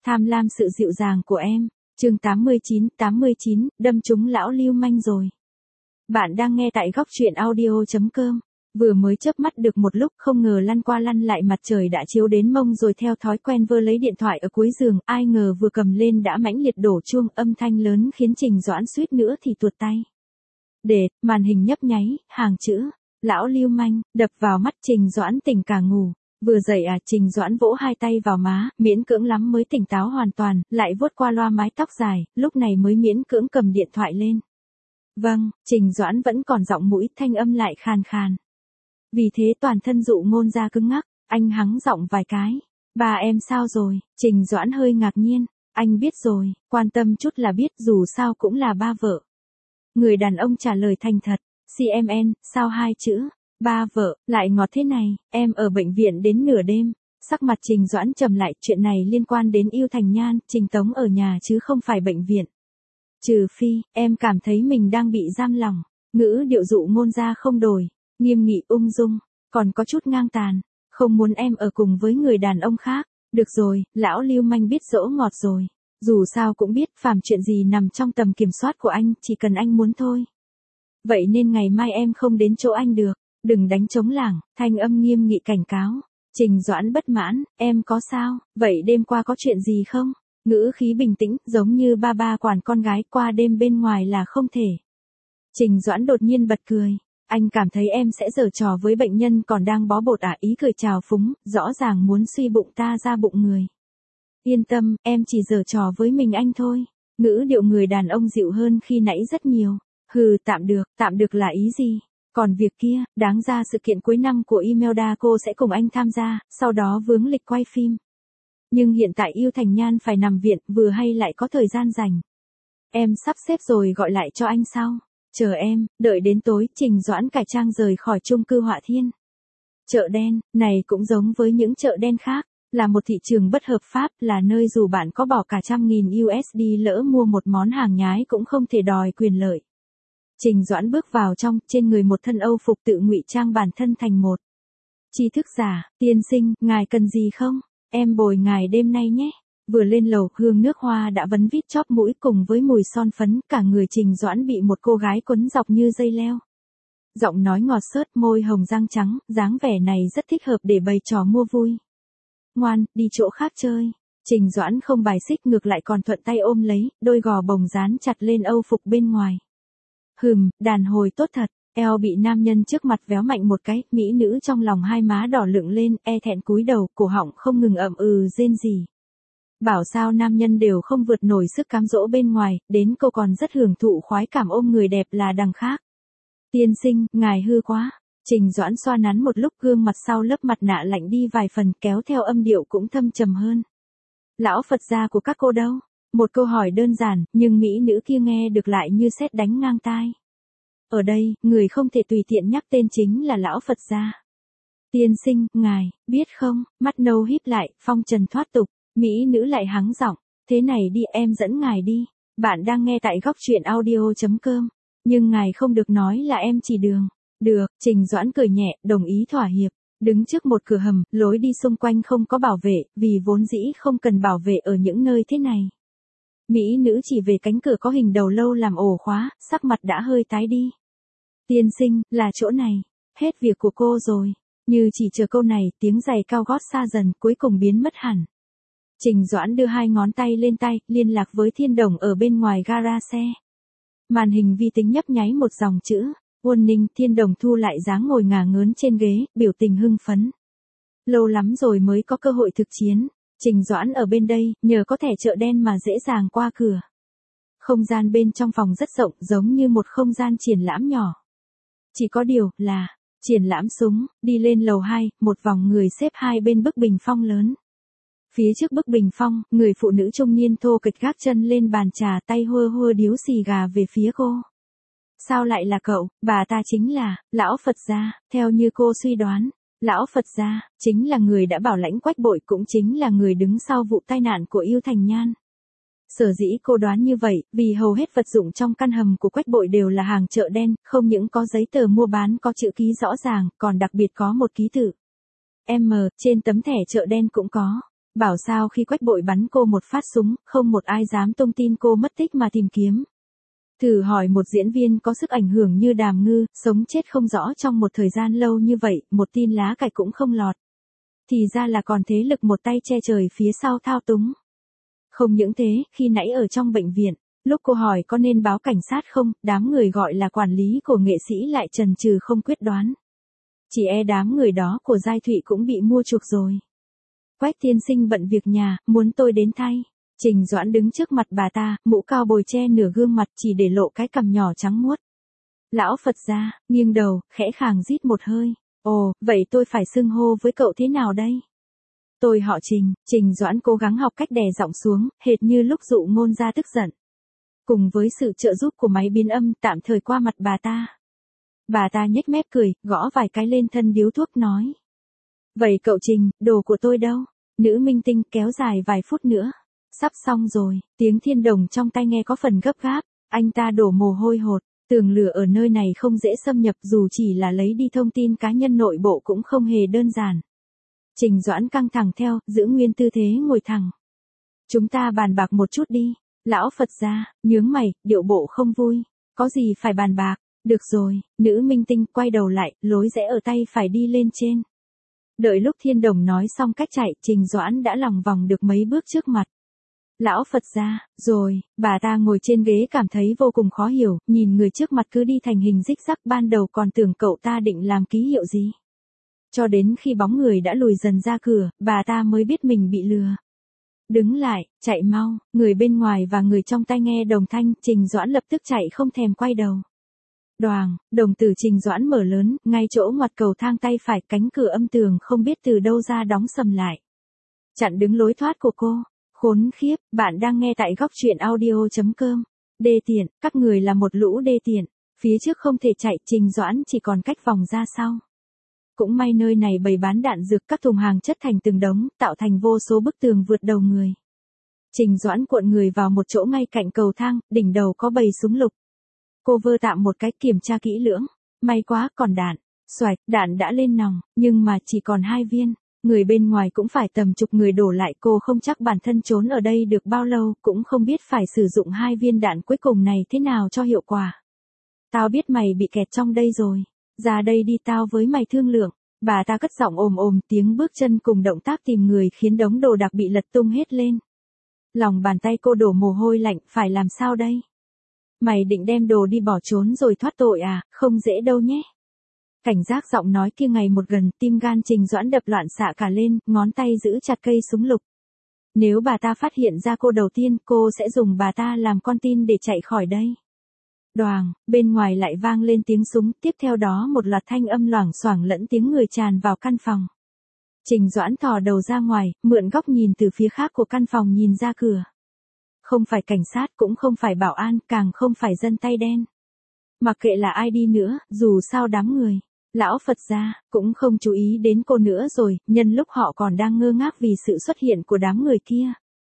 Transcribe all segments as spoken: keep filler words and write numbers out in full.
Tham lam sự dịu dàng của em. Chương tám mươi chín, tám mươi chín, đâm trúng lão lưu manh rồi. Bạn đang nghe tại góc truyện audio chấm com. Vừa mới chớp mắt được một lúc, không ngờ lăn qua lăn lại mặt trời đã chiếu đến mông rồi, theo thói quen vơ lấy điện thoại ở cuối giường, ai ngờ vừa cầm lên đã mãnh liệt đổ chuông, âm thanh lớn khiến Trình Doãn suýt nữa thì tuột tay. Để, màn hình nhấp nháy, hàng chữ, lão lưu manh, đập vào mắt Trình Doãn tỉnh cả ngủ. Vừa dậy à, Trình Doãn vỗ hai tay vào má, miễn cưỡng lắm mới tỉnh táo hoàn toàn, lại vuốt qua loa mái tóc dài, lúc này mới miễn cưỡng cầm điện thoại lên. Vâng, Trình Doãn vẫn còn giọng mũi, thanh âm lại khàn khàn. Vì thế toàn thân Dụ Ngôn ra cứng ngắc, anh hắng giọng vài cái. Ba em sao rồi? Trình Doãn hơi ngạc nhiên. Anh biết rồi, quan tâm chút là biết, dù sao cũng là ba vợ. Người đàn ông trả lời thành thật. xê em en, sao hai chữ? Ba vợ, lại ngọt thế này, em ở bệnh viện đến nửa đêm. Sắc mặt Trình Doãn trầm lại, chuyện này liên quan đến Yêu Thành Nhan, Trình Tống ở nhà chứ không phải bệnh viện. Trừ phi, em cảm thấy mình đang bị giam lỏng. Ngữ điệu Dụ Ngôn ra không đổi, nghiêm nghị ung dung, còn có chút ngang tàn. Không muốn em ở cùng với người đàn ông khác. Được rồi, lão lưu manh biết dỗ ngọt rồi. Dù sao cũng biết, phàm chuyện gì nằm trong tầm kiểm soát của anh, chỉ cần anh muốn thôi. Vậy nên ngày mai em không đến chỗ anh được. Đừng đánh trống lảng, thanh âm nghiêm nghị cảnh cáo. Trình Doãn bất mãn, em có sao, vậy đêm qua có chuyện gì không? Ngữ khí bình tĩnh, giống như ba ba quản con gái, qua đêm bên ngoài là không thể. Trình Doãn đột nhiên bật cười. Anh cảm thấy em sẽ giở trò với bệnh nhân còn đang bó bột à? Ý cười trào phúng, rõ ràng muốn suy bụng ta ra bụng người. Yên tâm, em chỉ giở trò với mình anh thôi. Ngữ điệu người đàn ông dịu hơn khi nãy rất nhiều. Hừ, tạm được, tạm được là ý gì? Còn việc kia, đáng ra sự kiện cuối năm của Imelda cô sẽ cùng anh tham gia, sau đó vướng lịch quay phim. Nhưng hiện tại Yêu Thành Nhan phải nằm viện, vừa hay lại có thời gian rảnh. Em sắp xếp rồi gọi lại cho anh sau. Chờ em, đợi đến tối, Trình Doãn cải trang rời khỏi chung cư Họa Thiên. Chợ đen, này cũng giống với những chợ đen khác, là một thị trường bất hợp pháp, là nơi dù bạn có bỏ cả trăm nghìn u ét đê lỡ mua một món hàng nhái cũng không thể đòi quyền lợi. Trình Doãn bước vào trong, trên người một thân Âu phục tự ngụy trang bản thân thành một tri thức giả. Tiên sinh, ngài cần gì không? Em bồi ngài đêm nay nhé. Vừa lên lầu, hương nước hoa đã vấn vít chóp mũi cùng với mùi son phấn, cả người Trình Doãn bị một cô gái quấn dọc như dây leo. Giọng nói ngọt xớt, môi hồng răng trắng, dáng vẻ này rất thích hợp để bày trò mua vui. Ngoan, đi chỗ khác chơi. Trình Doãn không bài xích, ngược lại còn thuận tay ôm lấy, đôi gò bồng dán chặt lên Âu phục bên ngoài. Hừm, đàn hồi tốt thật. Eo bị nam nhân trước mặt véo mạnh một cái, mỹ nữ trong lòng hai má đỏ lựng lên, e thẹn cúi đầu, cổ họng không ngừng ậm ừ rên rỉ. Bảo sao nam nhân đều không vượt nổi sức cám dỗ bên ngoài, đến cô còn rất hưởng thụ khoái cảm ôm người đẹp là đằng khác. Tiên sinh, ngài hư quá. Trình Doãn xoa nắn một lúc, gương mặt sau lớp mặt nạ lạnh đi vài phần, kéo theo âm điệu cũng thâm trầm hơn. Lão Phật gia của các cô đâu? Một câu hỏi đơn giản, nhưng mỹ nữ kia nghe được lại như sét đánh ngang tai. Ở đây, người không thể tùy tiện nhắc tên chính là lão Phật gia. Tiên sinh, ngài, biết không, mắt nâu híp lại, phong trần thoát tục, mỹ nữ lại hắng giọng, thế này đi, em dẫn ngài đi. Bạn đang nghe tại góc truyện audio chấm com, nhưng ngài không được nói là em chỉ đường. Được, Trình Doãn cười nhẹ, đồng ý thỏa hiệp. Đứng trước một cửa hầm, lối đi xung quanh không có bảo vệ, vì vốn dĩ không cần bảo vệ ở những nơi thế này. Mỹ nữ chỉ về cánh cửa có hình đầu lâu làm ổ khóa, sắc mặt đã hơi tái đi. Tiên sinh, là chỗ này. Hết việc của cô rồi. Như chỉ chờ câu này, tiếng giày cao gót xa dần, cuối cùng biến mất hẳn. Trình Doãn đưa hai ngón tay lên tay, liên lạc với Thiên Đồng ở bên ngoài gara xe. Màn hình vi tính nhấp nháy một dòng chữ. Warning. Thiên Đồng thu lại dáng ngồi ngả ngớn trên ghế, biểu tình hưng phấn. Lâu lắm rồi mới có cơ hội thực chiến. Trình Doãn ở bên đây, nhờ có thẻ chợ đen mà dễ dàng qua cửa. Không gian bên trong phòng rất rộng, giống như một không gian triển lãm nhỏ. Chỉ có điều là, triển lãm súng, đi lên lầu hai, một vòng người xếp hai bên bức bình phong lớn. Phía trước bức bình phong, người phụ nữ trung niên thô kệch gác chân lên bàn trà, tay hơ hơ điếu xì gà về phía cô. Sao lại là cậu? Bà ta chính là lão Phật gia. Theo như cô suy đoán, lão Phật gia chính là người đã bảo lãnh Quách Bội, cũng chính là người đứng sau vụ tai nạn của Yêu Thành Nhan. Sở dĩ cô đoán như vậy, vì hầu hết vật dụng trong căn hầm của Quách Bội đều là hàng chợ đen, không những có giấy tờ mua bán có chữ ký rõ ràng, còn đặc biệt có một ký tự M trên tấm thẻ chợ đen cũng có. Bảo sao khi Quách Bội bắn cô một phát súng, không một ai dám tung tin cô mất tích mà tìm kiếm. Thử hỏi một diễn viên có sức ảnh hưởng như Đàm Ngư, sống chết không rõ trong một thời gian lâu như vậy, một tin lá cải cũng không lọt. Thì ra là còn thế lực một tay che trời phía sau thao túng. Không những thế, khi nãy ở trong bệnh viện, lúc cô hỏi có nên báo cảnh sát không, đám người gọi là quản lý của nghệ sĩ lại chần chừ không quyết đoán. Chỉ e đám người đó của Giai Thụy cũng bị mua chuộc rồi. Quách tiên sinh bận việc nhà, muốn tôi đến thay. Trình Doãn đứng trước mặt bà ta, mũ cao bồi che nửa gương mặt chỉ để lộ cái cằm nhỏ trắng muốt. Lão Phật gia, nghiêng đầu, khẽ khàng rít một hơi. Ồ, vậy tôi phải xưng hô với cậu thế nào đây? Tôi họ Trình, Trình Doãn cố gắng học cách đè giọng xuống, hệt như lúc dụ ngôn ra tức giận. Cùng với sự trợ giúp của máy biến âm tạm thời qua mặt bà ta. Bà ta nhếch mép cười, gõ vài cái lên thân điếu thuốc nói. Vậy cậu Trình, đồ của tôi đâu? Nữ minh tinh kéo dài vài phút nữa. Sắp xong rồi, tiếng Thiên Đồng trong tai nghe có phần gấp gáp, anh ta đổ mồ hôi hột, tường lửa ở nơi này không dễ xâm nhập dù chỉ là lấy đi thông tin cá nhân nội bộ cũng không hề đơn giản. Trình Doãn căng thẳng theo, giữ nguyên tư thế ngồi thẳng. Chúng ta bàn bạc một chút đi, lão Phật gia, nhướng mày, điệu bộ không vui, có gì phải bàn bạc, được rồi, nữ minh tinh quay đầu lại, lối rẽ ở tay phải đi lên trên. Đợi lúc Thiên Đồng nói xong cách chạy, Trình Doãn đã lòng vòng được mấy bước trước mặt. Lão Phật gia, rồi, bà ta ngồi trên ghế cảm thấy vô cùng khó hiểu, nhìn người trước mặt cứ đi thành hình rích rắc, ban đầu còn tưởng cậu ta định làm ký hiệu gì. Cho đến khi bóng người đã lùi dần ra cửa, bà ta mới biết mình bị lừa. Đứng lại, chạy mau, người bên ngoài và người trong tai nghe đồng thanh, Trình Doãn lập tức chạy không thèm quay đầu. Đoàng, đồng tử Trình Doãn mở lớn, ngay chỗ ngoặt cầu thang tay phải, cánh cửa âm tường không biết từ đâu ra đóng sầm lại. Chặn đứng lối thoát của cô. Khốn khiếp, bạn đang nghe tại góc truyện audio chấm com. Đê tiện, các người là một lũ đê tiện. Phía trước không thể chạy, Trình Doãn chỉ còn cách vòng ra sau. Cũng may nơi này bày bán đạn dược, các thùng hàng chất thành từng đống, tạo thành vô số bức tường vượt đầu người. Trình Doãn cuộn người vào một chỗ ngay cạnh cầu thang, đỉnh đầu có bầy súng lục. Cô vơ tạm một cái, kiểm tra kỹ lưỡng. May quá, còn đạn. Xoạch, đạn đã lên nòng, nhưng mà chỉ còn hai viên. Người bên ngoài cũng phải tầm chục người đổ lại, cô không chắc bản thân trốn ở đây được bao lâu, cũng không biết phải sử dụng hai viên đạn cuối cùng này thế nào cho hiệu quả. Tao biết mày bị kẹt trong đây rồi. Ra đây đi, tao với mày thương lượng. Bà ta cất giọng ồm ồm, tiếng bước chân cùng động tác tìm người khiến đống đồ đạc bị lật tung hết lên. Lòng bàn tay cô đổ mồ hôi lạnh, phải làm sao đây? Mày định đem đồ đi bỏ trốn rồi thoát tội à, không dễ đâu nhé. Cảnh giác giọng nói kia ngày một gần, tim gan Trình Doãn đập loạn xạ cả lên, ngón tay giữ chặt cây súng lục. Nếu bà ta phát hiện ra cô đầu tiên, cô sẽ dùng bà ta làm con tin để chạy khỏi đây. Đoàng, bên ngoài lại vang lên tiếng súng, tiếp theo đó một loạt thanh âm loảng xoảng lẫn tiếng người tràn vào căn phòng. Trình Doãn thò đầu ra ngoài, mượn góc nhìn từ phía khác của căn phòng nhìn ra cửa. Không phải cảnh sát, cũng không phải bảo an, càng không phải dân tay đen. Mặc kệ là ai đi nữa, dù sao đám người, lão Phật gia, cũng không chú ý đến cô nữa rồi, nhân lúc họ còn đang ngơ ngác vì sự xuất hiện của đám người kia.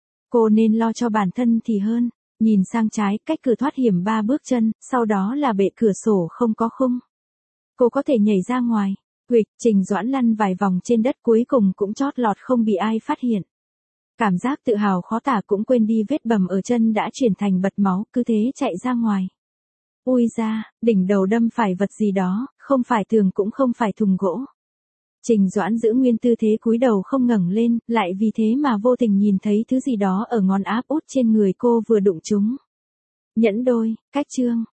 Cô nên lo cho bản thân thì hơn. Nhìn sang trái, cách cửa thoát hiểm ba bước chân, sau đó là bệ cửa sổ không có khung. Cô có thể nhảy ra ngoài. Huỵch, Trình Doãn lăn vài vòng trên đất, cuối cùng cũng chót lọt không bị ai phát hiện. Cảm giác tự hào khó tả, cũng quên đi vết bầm ở chân đã chuyển thành bật máu, cứ thế chạy ra ngoài. Ui da, đỉnh đầu đâm phải vật gì đó, không phải tường cũng không phải thùng gỗ. Trình Doãn giữ nguyên tư thế cúi đầu không ngẩng lên, lại vì thế mà vô tình nhìn thấy thứ gì đó ở ngón áp út trên người cô vừa đụng chúng. Nhẫn đôi, cách chương,